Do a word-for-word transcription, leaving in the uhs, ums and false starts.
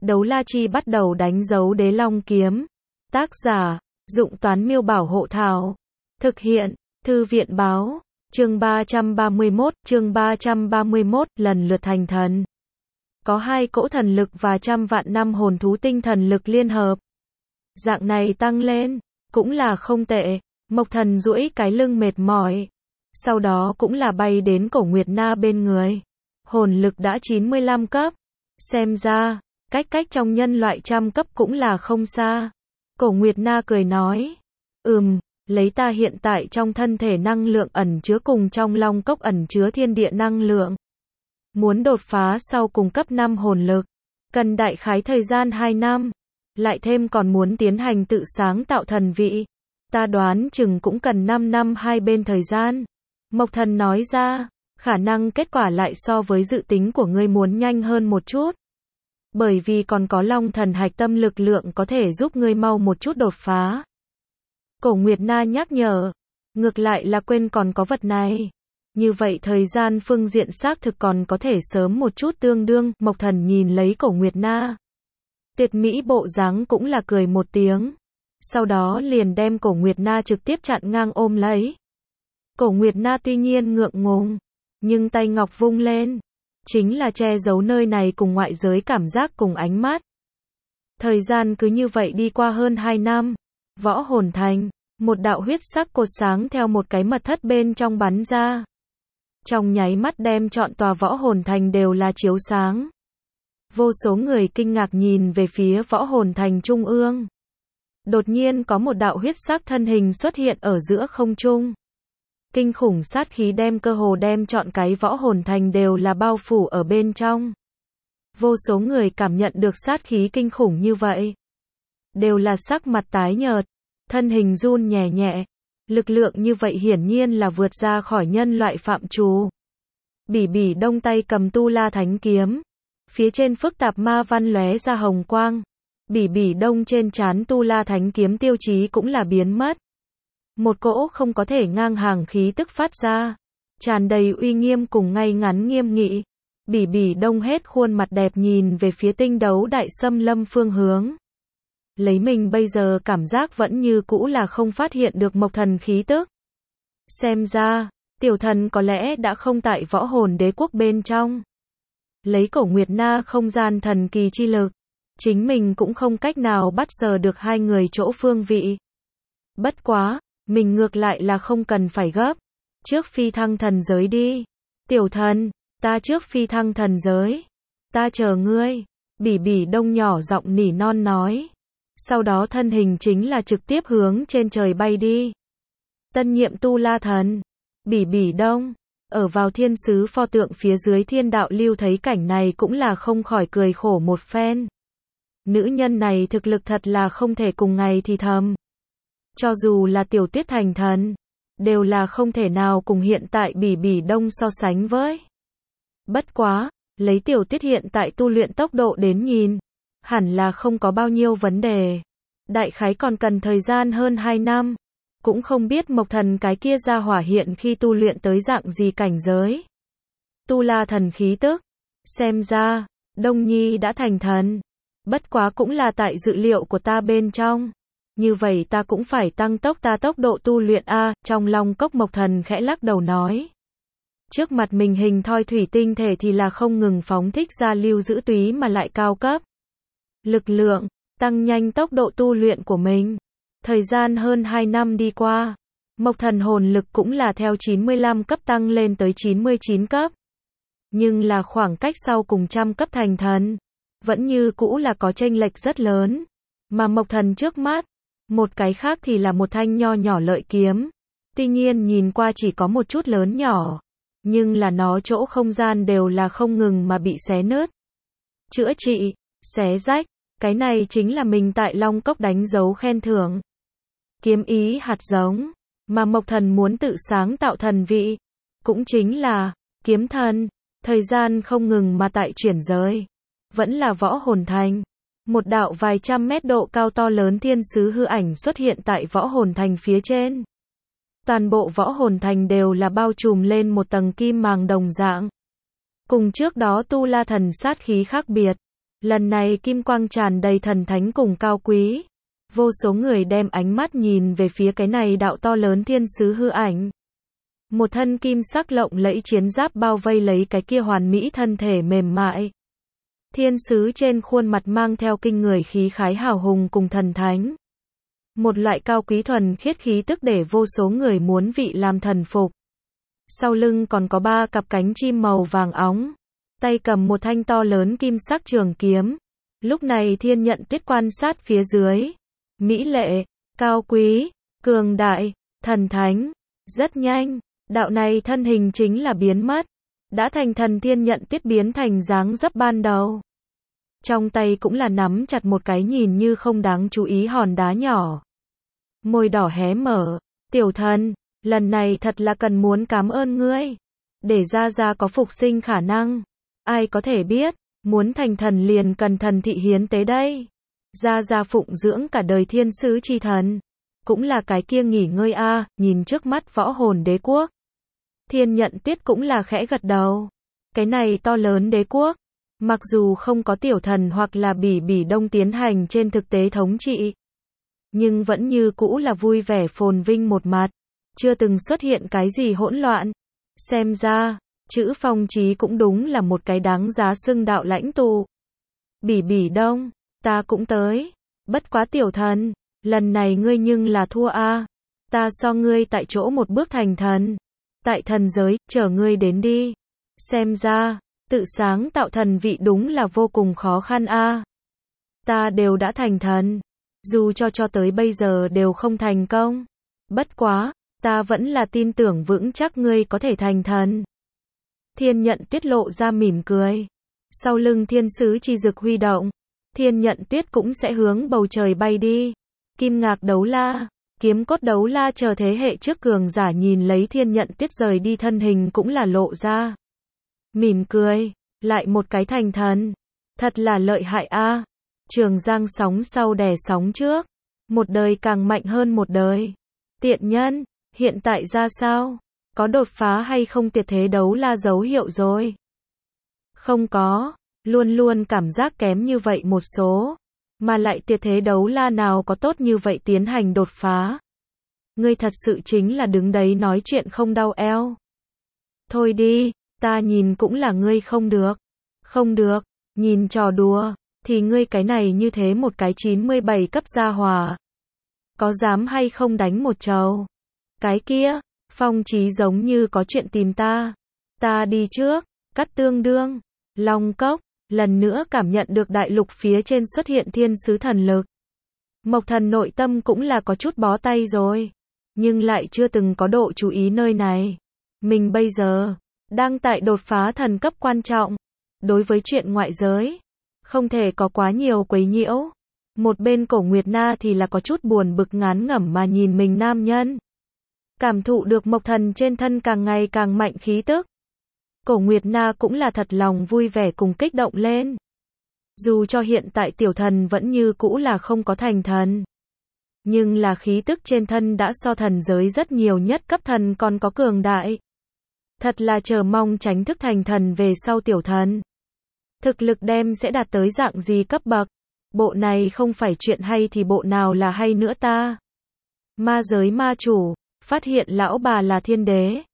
Đấu la chi bắt đầu đánh dấu đế long kiếm. Tác giả, Dụng Toán Miêu Bảo Hộ Thảo. Thực hiện, Thư viện Báo. Chương ba trăm ba mươi mốt, chương ba trăm ba mươi mốt, lần lượt thành thần. Có hai cỗ thần lực và trăm vạn năm hồn thú tinh thần lực liên hợp. Dạng này tăng lên, cũng là không tệ. Mộc Thần duỗi cái lưng mệt mỏi. Sau đó cũng là bay đến Cổ Nguyệt Na bên người. Hồn lực đã chín mươi lăm cấp. Xem ra, cách cách trong nhân loại trăm cấp cũng là không xa. Cổ Nguyệt Na cười nói. Ừm, lấy ta hiện tại trong thân thể năng lượng ẩn chứa cùng trong long cốc ẩn chứa thiên địa năng lượng. Muốn đột phá sau cùng cấp năm hồn lực, cần đại khái thời gian hai năm. Lại thêm còn muốn tiến hành tự sáng tạo thần vị. Ta đoán chừng cũng cần năm năm hai bên thời gian. Mộc Thần nói ra, khả năng kết quả lại so với dự tính của ngươi muốn nhanh hơn một chút. Bởi vì còn có Long Thần hạch tâm lực lượng có thể giúp ngươi mau một chút đột phá. Cổ Nguyệt Na nhắc nhở, ngược lại là quên còn có vật này. Như vậy thời gian phương diện xác thực còn có thể sớm một chút tương đương. Mộc Thần nhìn lấy Cổ Nguyệt Na. Tuyệt mỹ bộ dáng cũng là cười một tiếng. Sau đó liền đem Cổ Nguyệt Na trực tiếp chặn ngang ôm lấy. Cổ Nguyệt Na tuy nhiên ngượng ngùng, nhưng tay ngọc vung lên, chính là che giấu nơi này cùng ngoại giới cảm giác cùng ánh mắt. Thời gian cứ như vậy đi qua hơn hai năm. Võ Hồn Thành, một đạo huyết sắc cột sáng theo một cái mật thất bên trong bắn ra. Trong nháy mắt đem trọn tòa Võ Hồn Thành đều là chiếu sáng. Vô số người kinh ngạc nhìn về phía Võ Hồn Thành trung ương. Đột nhiên có một đạo huyết sắc thân hình xuất hiện ở giữa không trung. Kinh khủng sát khí đem cơ hồ đem trọn cái Võ Hồn Thành đều là bao phủ ở bên trong. Vô số người cảm nhận được sát khí kinh khủng như vậy. Đều là sắc mặt tái nhợt, thân hình run nhẹ nhẹ. Lực lượng như vậy hiển nhiên là vượt ra khỏi nhân loại phạm trù. Bỉ Bỉ Đông tay cầm Tu La Thánh Kiếm. Phía trên phức tạp ma văn lóe ra hồng quang. Bỉ Bỉ Đông trên trán Tu La Thánh Kiếm tiêu chí cũng là biến mất. Một cỗ không có thể ngang hàng khí tức phát ra. Tràn đầy uy nghiêm cùng ngay ngắn nghiêm nghị. Bỉ Bỉ Đông hết khuôn mặt đẹp nhìn về phía tinh đấu đại xâm lâm phương hướng. Lấy mình bây giờ cảm giác vẫn như cũ là không phát hiện được Mộc Thần khí tức. Xem ra, tiểu thần có lẽ đã không tại Võ Hồn Đế quốc bên trong. Lấy Cổ Nguyệt Na không gian thần kỳ chi lực, chính mình cũng không cách nào bắt sờ được hai người chỗ phương vị. Bất quá, mình ngược lại là không cần phải gấp. Trước phi thăng thần giới đi. Tiểu thần, ta trước phi thăng thần giới. Ta chờ ngươi. Bỉ Bỉ Đông nhỏ giọng nỉ non nói. Sau đó thân hình chính là trực tiếp hướng trên trời bay đi. Tân nhiệm Tu La Thần. Bỉ Bỉ Đông. Ở vào thiên sứ pho tượng phía dưới thiên đạo lưu thấy cảnh này cũng là không khỏi cười khổ một phen. Nữ nhân này thực lực thật là không thể cùng ngày thì thầm. Cho dù là Tiểu Tuyết thành thần, đều là không thể nào cùng hiện tại Bỉ Bỉ Đông so sánh với. Bất quá, lấy Tiểu Tuyết hiện tại tu luyện tốc độ đến nhìn, hẳn là không có bao nhiêu vấn đề. Đại khái còn cần thời gian hơn hai năm. Cũng không biết Mộc Thần cái kia ra hỏa hiện khi tu luyện tới dạng gì cảnh giới. Tu La thần khí tức. Xem ra, Đông Nhi đã thành thần. Bất quá cũng là tại dự liệu của ta bên trong. Như vậy ta cũng phải tăng tốc ta tốc độ tu luyện a. Trong Long Cốc Mộc Thần khẽ lắc đầu nói. Trước mặt mình hình thoi thủy tinh thể thì là không ngừng phóng thích ra lưu giữ túy mà lại cao cấp. Lực lượng, tăng nhanh tốc độ tu luyện của mình. Thời gian hơn hai năm đi qua, Mộc Thần hồn lực cũng là theo chín mươi lăm cấp tăng lên tới chín mươi chín cấp. Nhưng là khoảng cách sau cùng trăm cấp thành thần, vẫn như cũ là có chênh lệch rất lớn. Mà Mộc Thần trước mắt, một cái khác thì là một thanh nho nhỏ lợi kiếm. Tuy nhiên nhìn qua chỉ có một chút lớn nhỏ, nhưng là nó chỗ không gian đều là không ngừng mà bị xé nứt. Chữa trị, xé rách, cái này chính là mình tại Long Cốc đánh dấu khen thưởng. Kiếm ý hạt giống, mà Mộc Thần muốn tự sáng tạo thần vị, cũng chính là kiếm thần. Thời gian không ngừng mà tại chuyển giới, vẫn là Võ Hồn Thành. Một đạo vài trăm mét độ cao to lớn thiên sứ hư ảnh xuất hiện tại Võ Hồn Thành phía trên. Toàn bộ Võ Hồn Thành đều là bao trùm lên một tầng kim màng đồng dạng. Cùng trước đó Tu La thần sát khí khác biệt, Lần này kim quang tràn đầy thần thánh cùng cao quý. Vô số người đem ánh mắt nhìn về phía cái này đạo to lớn thiên sứ hư ảnh. Một thân kim sắc lộng lẫy chiến giáp bao vây lấy cái kia hoàn mỹ thân thể mềm mại. Thiên sứ trên khuôn mặt mang theo kinh người khí khái hào hùng cùng thần thánh. Một loại cao quý thuần khiết khí tức để vô số người muốn vị làm thần phục. Sau lưng còn có ba cặp cánh chim màu vàng óng. Tay cầm một thanh to lớn kim sắc trường kiếm. Lúc này Thiên Nhận Tuyết quan sát phía dưới. Mỹ lệ, cao quý, cường đại, thần thánh. Rất nhanh, đạo này thân hình chính là biến mất. Đã thành thần Thiên Nhận Tuyết biến thành dáng dấp ban đầu. Trong tay cũng là nắm chặt một cái nhìn như không đáng chú ý hòn đá nhỏ. Môi đỏ hé mở. Tiểu thần, lần này thật là cần muốn cảm ơn ngươi. Để Gia Gia có phục sinh khả năng. Ai có thể biết, muốn thành thần liền cần thần thị hiến tế đây. Gia Gia phụng dưỡng cả đời thiên sứ chi thần. Cũng là cái kia nghỉ ngơi a à, nhìn trước mắt võ hồn đế quốc. Thiên Nhận Tuyết cũng là khẽ gật đầu. Cái này to lớn đế quốc. Mặc dù không có tiểu thần hoặc là bỉ bỉ đông tiến hành trên thực tế thống trị. Nhưng vẫn như cũ là vui vẻ phồn vinh một mặt. Chưa từng xuất hiện cái gì hỗn loạn. Xem ra, chữ Phong Chí cũng đúng là một cái đáng giá xưng đạo lãnh tụ. Bỉ bỉ đông, ta cũng tới. Bất quá tiểu thần, lần này ngươi nhưng là thua a à. Ta so ngươi tại chỗ một bước thành thần. Tại thần giới, chờ ngươi đến đi. Xem ra, tự sáng tạo thần vị đúng là vô cùng khó khăn a à. Ta đều đã thành thần. Dù cho cho tới bây giờ đều không thành công. Bất quá, ta vẫn là tin tưởng vững chắc ngươi có thể thành thần. Thiên Nhận Tuyết lộ ra mỉm cười. Sau lưng thiên sứ chi dực huy động. Thiên Nhận Tuyết cũng sẽ hướng bầu trời bay đi. Kim ngạc đấu la, kiếm cốt đấu la chờ thế hệ trước cường giả nhìn lấy Thiên Nhận Tuyết rời đi thân hình cũng là lộ ra. Mỉm cười, lại một cái thành thần. Thật là lợi hại a à. Trường giang sóng sau đè sóng trước. Một đời càng mạnh hơn một đời. Tiện nhân, hiện tại ra sao? Có đột phá hay không tuyệt thế đấu la dấu hiệu rồi? Không có, luôn luôn cảm giác kém như vậy một số. Mà lại tuyệt thế đấu la nào có tốt như vậy tiến hành đột phá? Ngươi thật sự chính là đứng đấy nói chuyện không đau eo. Thôi đi, ta nhìn cũng là ngươi không được. Không được, nhìn trò đùa, thì ngươi cái này như thế một cái chín mươi bảy cấp gia hỏa. Có dám hay không đánh một trầu? Cái kia, Phong Chí giống như có chuyện tìm ta. Ta đi trước, cắt tương đương, Long Cốc, lần nữa cảm nhận được đại lục phía trên xuất hiện thiên sứ thần lực. Mộc Thần nội tâm cũng là có chút bó tay rồi, nhưng lại chưa từng có độ chú ý nơi này. Mình bây giờ, đang tại đột phá thần cấp quan trọng. Đối với chuyện ngoại giới, không thể có quá nhiều quấy nhiễu. Một bên Cổ Nguyệt Na thì là có chút buồn bực ngán ngẩm mà nhìn mình nam nhân. Cảm thụ được Mộc Thần trên thân càng ngày càng mạnh khí tức. Cổ Nguyệt Na cũng là thật lòng vui vẻ cùng kích động lên. Dù cho hiện tại tiểu thần vẫn như cũ là không có thành thần. Nhưng là khí tức trên thân đã so thần giới rất nhiều nhất cấp thần còn có cường đại. Thật là chờ mong tránh thức thành thần về sau tiểu thần. Thực lực đem sẽ đạt tới dạng gì cấp bậc. Bộ này không phải chuyện hay thì bộ nào là hay nữa ta. Ma giới ma chủ, phát hiện lão bà là thiên đế.